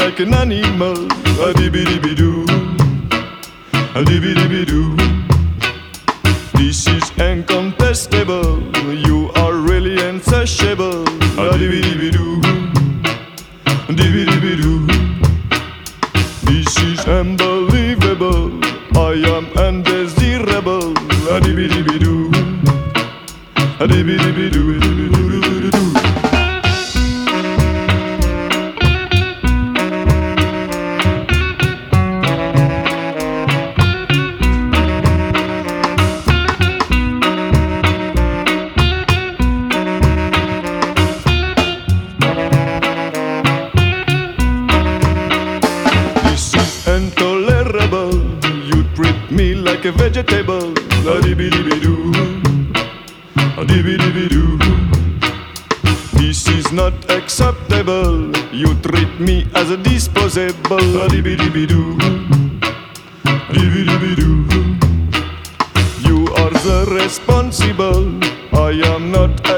like an animal. A dibby dibby doo, a dibby dibby doo. This is incontestable. You are really insatiable. A dibby dibby doo, dibby dibby doo. This is unbelievable. I am undesirable. A dibby dibby doo, a dibby dibby doo, dibby dibby doo doo. Intolerable, you treat me like a vegetable. A dibby dibby doo, a dibby dibby doo. This is not acceptable. You treat me as a disposable. A dibby dibby doo, dibby dibby doo. You are the responsible. I am not